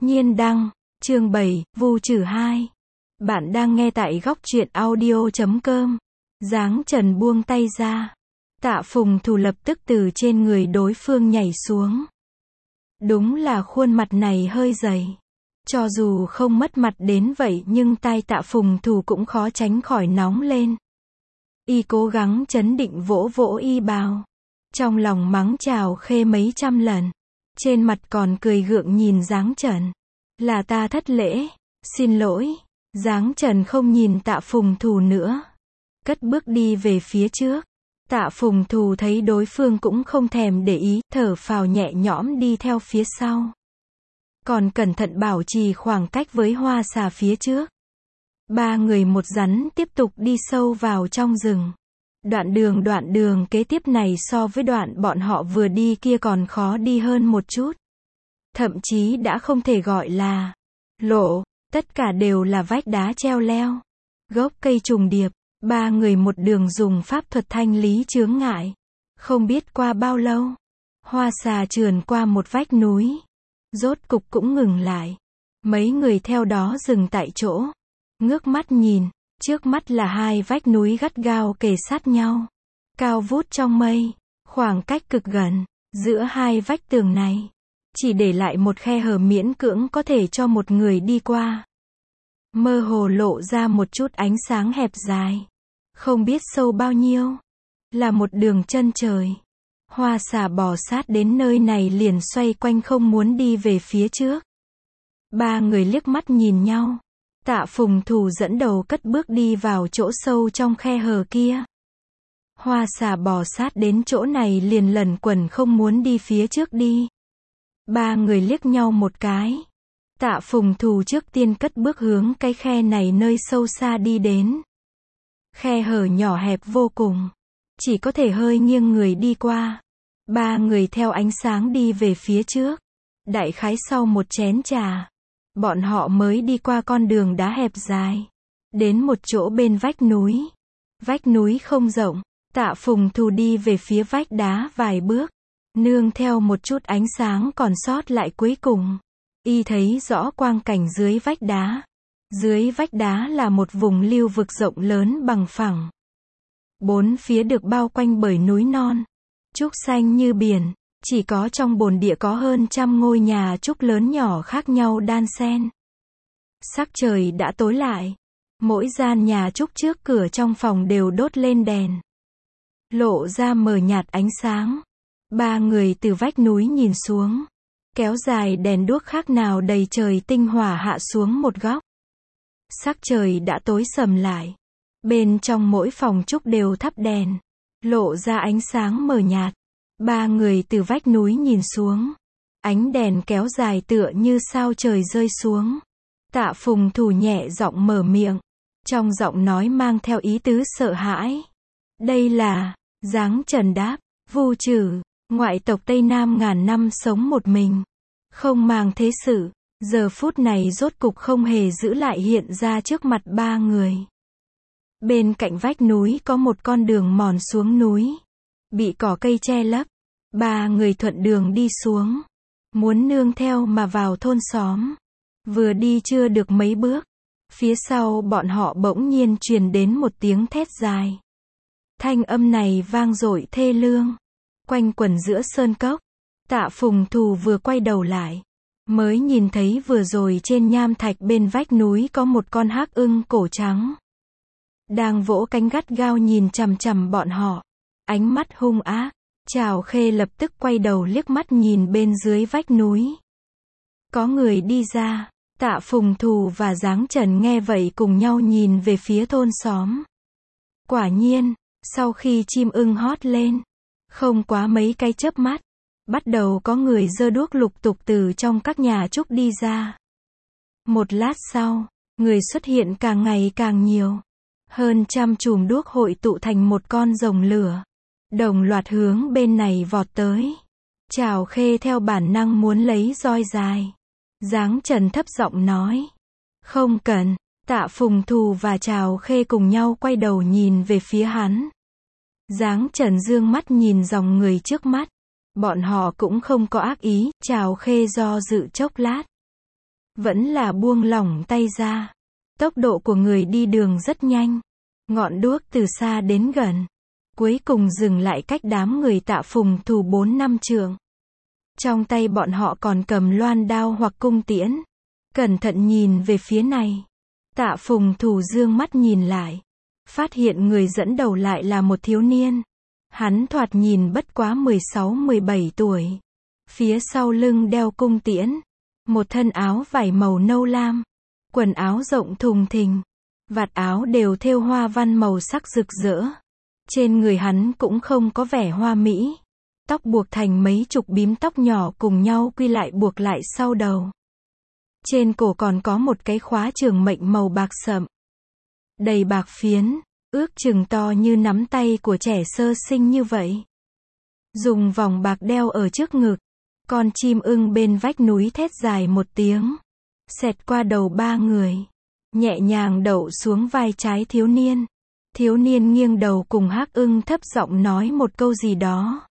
Nhiên đăng, chương 7, Vu trừ 2. Bạn đang nghe tại góc truyện audio.com. Giáng Trần buông tay ra. Tạ Phùng Thù lập tức từ trên người đối phương nhảy xuống. Đúng là khuôn mặt này hơi dày. Cho dù không mất mặt đến vậy nhưng tai Tạ Phùng Thù cũng khó tránh khỏi nóng lên. Y cố gắng trấn định vỗ vỗ y bào. Trong lòng mắng Trào Khê mấy trăm lần. Trên mặt còn cười gượng nhìn Giáng Trần. Là ta thất lễ, xin lỗi. Giáng Trần không nhìn Tạ Phùng Thù nữa. Cất bước đi về phía trước. Tạ Phùng Thù thấy đối phương cũng không thèm để ý, thở phào nhẹ nhõm đi theo phía sau. Còn cẩn thận bảo trì khoảng cách với Hoa Xà phía trước. Ba người một rắn tiếp tục đi sâu vào trong rừng. Đoạn đường kế tiếp này so với đoạn bọn họ vừa đi kia còn khó đi hơn một chút. Thậm chí đã không thể gọi là lộ, tất cả đều là vách đá treo leo, gốc cây trùng điệp. Ba người một đường dùng pháp thuật thanh lý chướng ngại. Không biết qua bao lâu, Hoa Xà trườn qua một vách núi. Rốt cục cũng ngừng lại. Mấy người theo đó dừng tại chỗ. Ngước mắt nhìn, trước mắt là hai vách núi gắt gao kề sát nhau. Cao vút trong mây, khoảng cách cực gần. Giữa hai vách tường này, chỉ để lại một khe hở miễn cưỡng có thể cho một người đi qua. Mơ hồ lộ ra một chút ánh sáng hẹp dài. Không biết sâu bao nhiêu. Là một đường chân trời. Hoa Xà bò sát đến nơi này liền xoay quanh không muốn đi về phía trước. Ba người liếc mắt nhìn nhau. Tạ Phùng Thù dẫn đầu cất bước đi vào chỗ sâu trong khe hở kia. Hoa Xà bò sát đến chỗ này liền lẩn quẩn không muốn đi phía trước đi. Ba người liếc nhau một cái. Tạ Phùng Thù trước tiên cất bước hướng cái khe này nơi sâu xa đi đến. Khe hở nhỏ hẹp vô cùng. Chỉ có thể hơi nghiêng người đi qua. Ba người theo ánh sáng đi về phía trước. Đại khái sau một chén trà, bọn họ mới đi qua con đường đá hẹp dài. Đến một chỗ bên vách núi. Vách núi không rộng. Tạ Phùng Thù đi về phía vách đá vài bước. Nương theo một chút ánh sáng còn sót lại cuối cùng. Y thấy rõ quang cảnh dưới vách đá. Dưới vách đá là một vùng lưu vực rộng lớn bằng phẳng. Bốn phía được bao quanh bởi núi non. Trúc xanh như biển. Chỉ có trong bồn địa có hơn 100 ngôi nhà trúc lớn nhỏ khác nhau đan xen. Sắc trời đã tối lại. Mỗi gian nhà trúc trước cửa trong phòng đều đốt lên đèn. Lộ ra mờ nhạt ánh sáng. Ba người từ vách núi nhìn xuống. Kéo dài đèn đuốc khác nào đầy trời tinh hỏa hạ xuống một góc. Sắc trời đã tối sầm lại. Bên trong mỗi phòng trúc đều thắp đèn. Lộ ra ánh sáng mờ nhạt. Ba người từ vách núi nhìn xuống. Ánh đèn kéo dài tựa như sao trời rơi xuống. Tạ Phùng Thù nhẹ giọng mở miệng. Trong giọng nói mang theo ý tứ sợ hãi. Đây là, Giáng Trần đáp, Vu trừ, ngoại tộc Tây Nam ngàn năm sống một mình. Không màng thế sự. Giờ phút này rốt cục không hề giữ lại hiện ra trước mặt ba người. Bên cạnh vách núi có một con đường mòn xuống núi. Bị cỏ cây che lấp. Ba người thuận đường đi xuống. Muốn nương theo mà vào thôn xóm. Vừa đi chưa được mấy bước. Phía sau bọn họ bỗng nhiên truyền đến một tiếng thét dài. Thanh âm này vang dội thê lương. Quanh quẩn giữa sơn cốc. Tạ Phùng Thù vừa quay đầu lại. Mới nhìn thấy vừa rồi trên nham thạch bên vách núi có một con hắc ưng cổ trắng. Đang vỗ cánh gắt gao nhìn chằm chằm bọn họ. Ánh mắt hung ác. Trào Khê lập tức quay đầu liếc mắt nhìn bên dưới vách núi. Có người đi ra. Tạ Phùng Thù và Giáng Trần nghe vậy cùng nhau nhìn về phía thôn xóm. Quả nhiên, sau khi chim ưng hót lên, không quá mấy cái chớp mắt, bắt đầu có người giơ đuốc lục tục từ trong các nhà trúc đi ra. Một lát sau, người xuất hiện càng ngày càng nhiều. Hơn 100 chùm đuốc hội tụ thành một con rồng lửa. Đồng loạt hướng bên này vọt tới. Trào Khê theo bản năng muốn lấy roi dài. Giáng Trần thấp giọng nói. Không cần. Tạ Phùng Thù và Trào Khê cùng nhau quay đầu nhìn về phía hắn. Giáng Trần dương mắt nhìn dòng người trước mắt. Bọn họ cũng không có ác ý. Trào Khê do dự chốc lát. vẫn là buông lỏng tay ra. Tốc độ của người đi đường rất nhanh. Ngọn đuốc từ xa đến gần. Cuối cùng dừng lại cách đám người Tạ Phùng Thù 4-5 trượng. Trong tay bọn họ còn cầm loan đao hoặc cung tiễn. Cẩn thận nhìn về phía này. Tạ Phùng Thù dương mắt nhìn lại. Phát hiện người dẫn đầu lại là một thiếu niên. Hắn thoạt nhìn bất quá 16-17 tuổi. Phía sau lưng đeo cung tiễn. Một thân áo vải màu nâu lam. Quần áo rộng thùng thình. Vạt áo đều thêu hoa văn màu sắc rực rỡ. Trên người hắn cũng không có vẻ hoa mỹ. Tóc buộc thành mấy chục bím tóc nhỏ cùng nhau quy lại buộc lại sau đầu. Trên cổ còn có một cái khóa trường mệnh màu bạc sậm. Đầy bạc phiến, ước chừng to như nắm tay của trẻ sơ sinh như vậy. Dùng vòng bạc đeo ở trước ngực. Con chim ưng bên vách núi thét dài một tiếng. Xẹt qua đầu ba người. Nhẹ nhàng đậu xuống vai trái thiếu niên. Thiếu niên nghiêng đầu cùng hắc ưng thấp giọng nói một câu gì đó.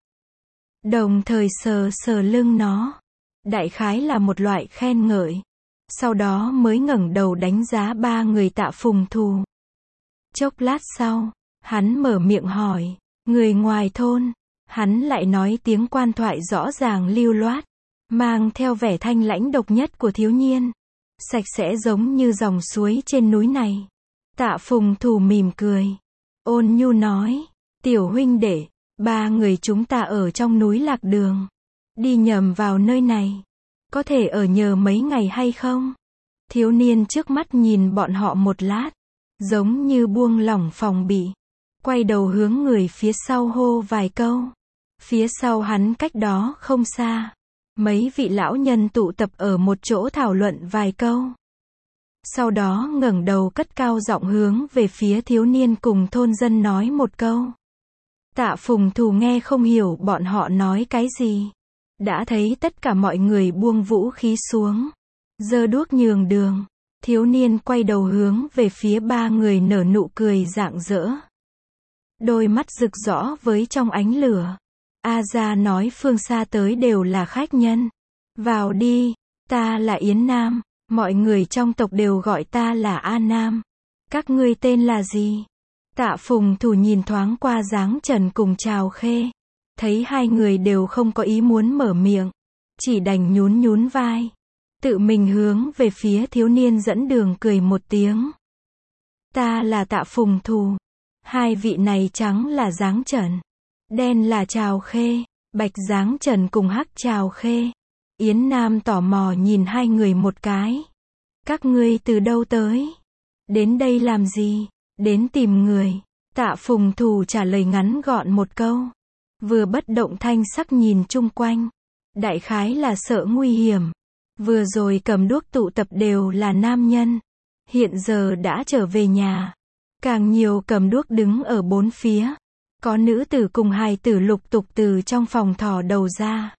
Đồng thời sờ sờ lưng nó. Đại khái là một loại khen ngợi. Sau đó mới ngẩng đầu đánh giá ba người Tạ Phùng Thù. Chốc lát sau, hắn mở miệng hỏi. Người ngoài thôn. Hắn lại nói tiếng quan thoại rõ ràng lưu loát. Mang theo vẻ thanh lãnh độc nhất của thiếu niên. Sạch sẽ giống như dòng suối trên núi này. Tạ Phùng Thù mỉm cười. Ôn nhu nói. Tiểu huynh đệ, ba người chúng ta ở trong núi lạc đường. Đi nhầm vào nơi này. Có thể ở nhờ mấy ngày hay không? Thiếu niên trước mắt nhìn bọn họ một lát. Giống như buông lỏng phòng bị. Quay đầu hướng người phía sau hô vài câu. Phía sau hắn cách đó không xa. Mấy vị lão nhân tụ tập ở một chỗ thảo luận vài câu. Sau đó ngẩng đầu cất cao giọng hướng về phía thiếu niên cùng thôn dân nói một câu. Tạ Phùng Thù nghe không hiểu bọn họ nói cái gì. Đã thấy tất cả mọi người buông vũ khí xuống. Giơ đuốc nhường đường. Thiếu niên quay đầu hướng về phía ba người nở nụ cười rạng rỡ. Đôi mắt rực rõ với trong ánh lửa. A Gia nói phương xa tới đều là khách nhân. Vào đi, ta là Yến Nam, mọi người trong tộc đều gọi ta là A Nam. Các ngươi tên là gì? Tạ Phùng Thù nhìn thoáng qua Giáng Trần cùng Trào Khê. Thấy hai người đều không có ý muốn mở miệng. Chỉ đành nhún nhún vai. Tự mình hướng về phía thiếu niên dẫn đường cười một tiếng. Ta là Tạ Phùng Thù. Hai vị này trắng là Giáng Trần. Đen là Trào Khê. Bạch Giáng Trần cùng hắc Trào Khê. Yến Nam tò mò nhìn hai người một cái. Các ngươi từ đâu tới? Đến đây làm gì? Đến tìm người. Tạ Phùng Thù trả lời ngắn gọn một câu. Vừa bất động thanh sắc nhìn chung quanh. Đại khái là sợ nguy hiểm. Vừa rồi cầm đuốc tụ tập đều là nam nhân. Hiện giờ đã trở về nhà. Càng nhiều cầm đuốc đứng ở bốn phía. Có nữ tử cùng hài tử lục tục từ trong phòng thò đầu ra.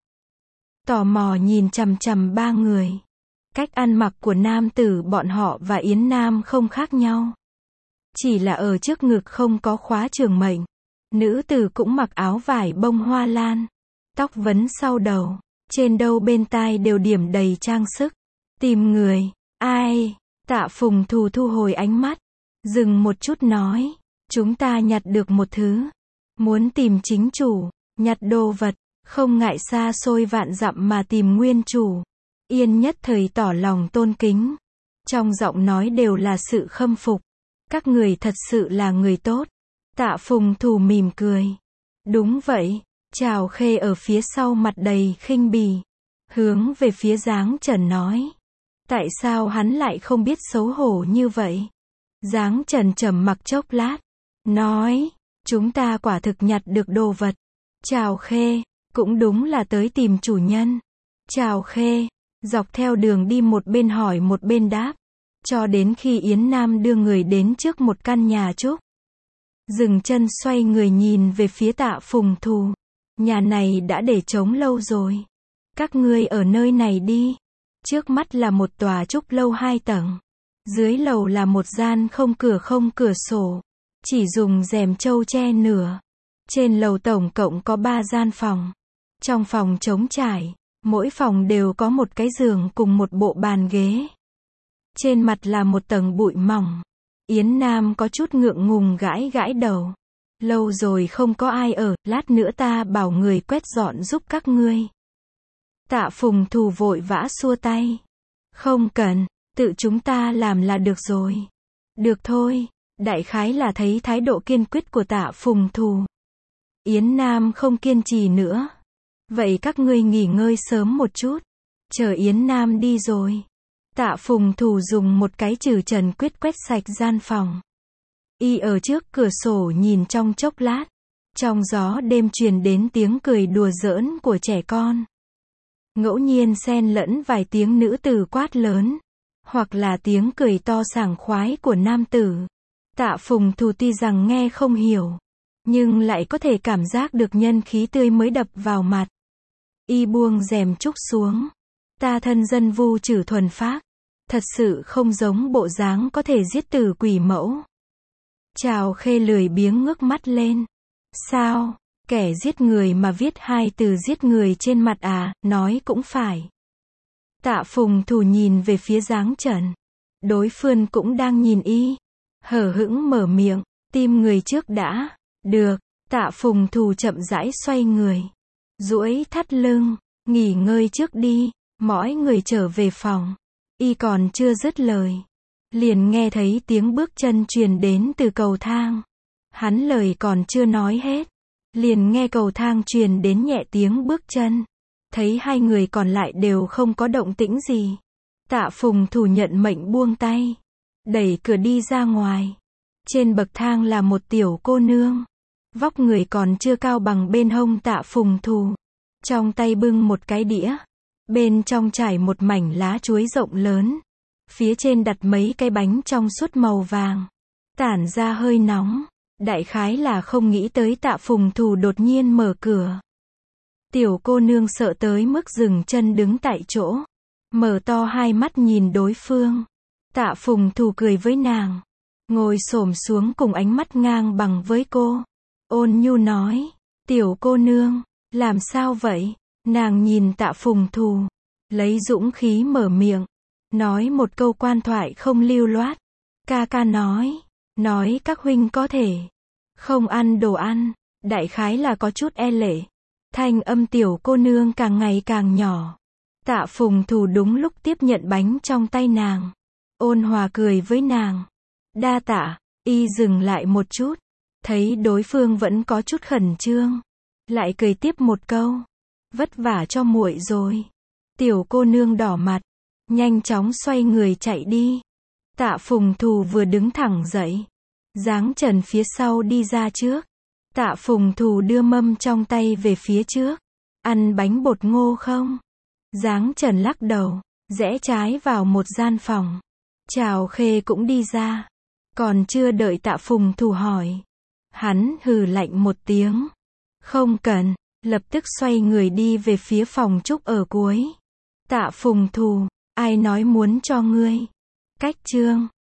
Tò mò nhìn chằm chằm ba người. Cách ăn mặc của nam tử bọn họ và Yến Nam không khác nhau. Chỉ là ở trước ngực không có khóa trường mệnh. Nữ tử cũng mặc áo vải bông hoa lan. Tóc vấn sau đầu. Trên đầu bên tai đều điểm đầy trang sức. Tìm người. Ai? Tạ Phùng Thù thu hồi ánh mắt. Dừng một chút nói. Chúng ta nhặt được một thứ. Muốn tìm chính chủ. Nhặt đồ vật. Không ngại xa xôi vạn dặm mà tìm nguyên chủ. Yên nhất thời tỏ lòng tôn kính. Trong giọng nói đều là sự khâm phục. Các người thật sự là người tốt. Tạ Phùng Thù mỉm cười. Đúng vậy. Trào Khê ở phía sau mặt đầy khinh bỉ. Hướng về phía Giáng Trần nói. Tại sao hắn lại không biết xấu hổ như vậy? Giáng Trần trầm mặc chốc lát. Nói. Chúng ta quả thực nhặt được đồ vật. Trào Khê. Cũng đúng là tới tìm chủ nhân. Trào Khê. Dọc theo đường đi một bên hỏi một bên đáp. Cho đến khi Yến Nam đưa người đến trước một căn nhà trúc. Dừng chân xoay người nhìn về phía Tạ Phùng Thù. Nhà này đã để trống lâu rồi. Các ngươi ở nơi này đi. Trước mắt là một tòa trúc lâu 2 tầng. Dưới lầu là một gian không cửa sổ. Chỉ dùng rèm trâu che nửa. Trên lầu tổng cộng có 3 gian phòng. Trong phòng trống trải. Mỗi phòng đều có một cái giường cùng một bộ bàn ghế. Trên mặt là một tầng bụi mỏng. Yến Nam có chút ngượng ngùng gãi gãi đầu. Lâu rồi không có ai ở, lát nữa ta bảo người quét dọn giúp các ngươi. Tạ Phùng Thù vội vã xua tay. Không cần, tự chúng ta làm là được rồi. Được thôi, đại khái là thấy thái độ kiên quyết của Tạ Phùng Thù. Yến Nam không kiên trì nữa. Vậy các ngươi nghỉ ngơi sớm một chút. Chờ Yến Nam đi rồi. Tạ Phùng Thù dùng một cái trừ trần quyết quét sạch gian phòng. Y ở trước cửa sổ nhìn trong chốc lát. Trong gió đêm truyền đến tiếng cười đùa giỡn của trẻ con. Ngẫu nhiên xen lẫn vài tiếng nữ tử quát lớn. Hoặc là tiếng cười to sảng khoái của nam tử. Tạ Phùng Thù tuy rằng nghe không hiểu. Nhưng lại có thể cảm giác được nhân khí tươi mới đập vào mặt. Y buông rèm trúc xuống. Ta thân dân Vu Trử thuần phác. Thật sự không giống bộ dáng có thể giết tử quỷ mẫu. Trào Khê lười biếng ngước mắt lên. Sao, kẻ giết người mà viết hai từ giết người trên mặt à, nói cũng phải. Tạ Phùng Thù nhìn về phía Giáng Trần. Đối phương cũng đang nhìn y. Hở hững mở miệng, tim người trước đã. Được, Tạ Phùng Thù chậm rãi xoay người. Duỗi thắt lưng, nghỉ ngơi trước đi, mỗi người trở về phòng. Y còn chưa dứt lời. Liền nghe thấy tiếng bước chân truyền đến từ cầu thang. Hắn lời còn chưa nói hết. Liền nghe cầu thang truyền đến nhẹ tiếng bước chân. Thấy hai người còn lại đều không có động tĩnh gì. Tạ Phùng Thù nhận mệnh buông tay. Đẩy cửa đi ra ngoài. Trên bậc thang là một tiểu cô nương. Vóc người còn chưa cao bằng bên hông Tạ Phùng Thù. Trong tay bưng một cái đĩa. Bên trong trải một mảnh lá chuối rộng lớn. Phía trên đặt mấy cái bánh trong suốt màu vàng. Tản ra hơi nóng. Đại khái là không nghĩ tới Tạ Phùng Thù đột nhiên mở cửa. Tiểu cô nương sợ tới mức dừng chân đứng tại chỗ. Mở to hai mắt nhìn đối phương. Tạ Phùng Thù cười với nàng. Ngồi xổm xuống cùng ánh mắt ngang bằng với cô. Ôn nhu nói. Tiểu cô nương, làm sao vậy? Nàng nhìn Tạ Phùng Thù. Lấy dũng khí mở miệng. Nói một câu quan thoại không lưu loát. Ca ca nói. Nói các huynh có thể. Không ăn đồ ăn. Đại khái là có chút e lệ. Thanh âm tiểu cô nương càng ngày càng nhỏ. Tạ Phùng Thù đúng lúc tiếp nhận bánh trong tay nàng. Ôn hòa cười với nàng. Đa tạ. Y dừng lại một chút. Thấy đối phương vẫn có chút khẩn trương. Lại cười tiếp một câu. Vất vả cho muội rồi. Tiểu cô nương đỏ mặt. Nhanh chóng xoay người chạy đi. Tạ Phùng Thù vừa đứng thẳng dậy. Giáng Trần phía sau đi ra trước. Tạ Phùng Thù đưa mâm trong tay về phía trước. Ăn bánh bột ngô không? Giáng Trần lắc đầu. Rẽ trái vào một gian phòng. Trào Khê cũng đi ra. Còn chưa đợi Tạ Phùng Thù hỏi. Hắn hừ lạnh một tiếng. Không cần. Lập tức xoay người đi về phía phòng trúc ở cuối. Tạ Phùng Thù. Ai nói muốn cho ngươi? Cách chương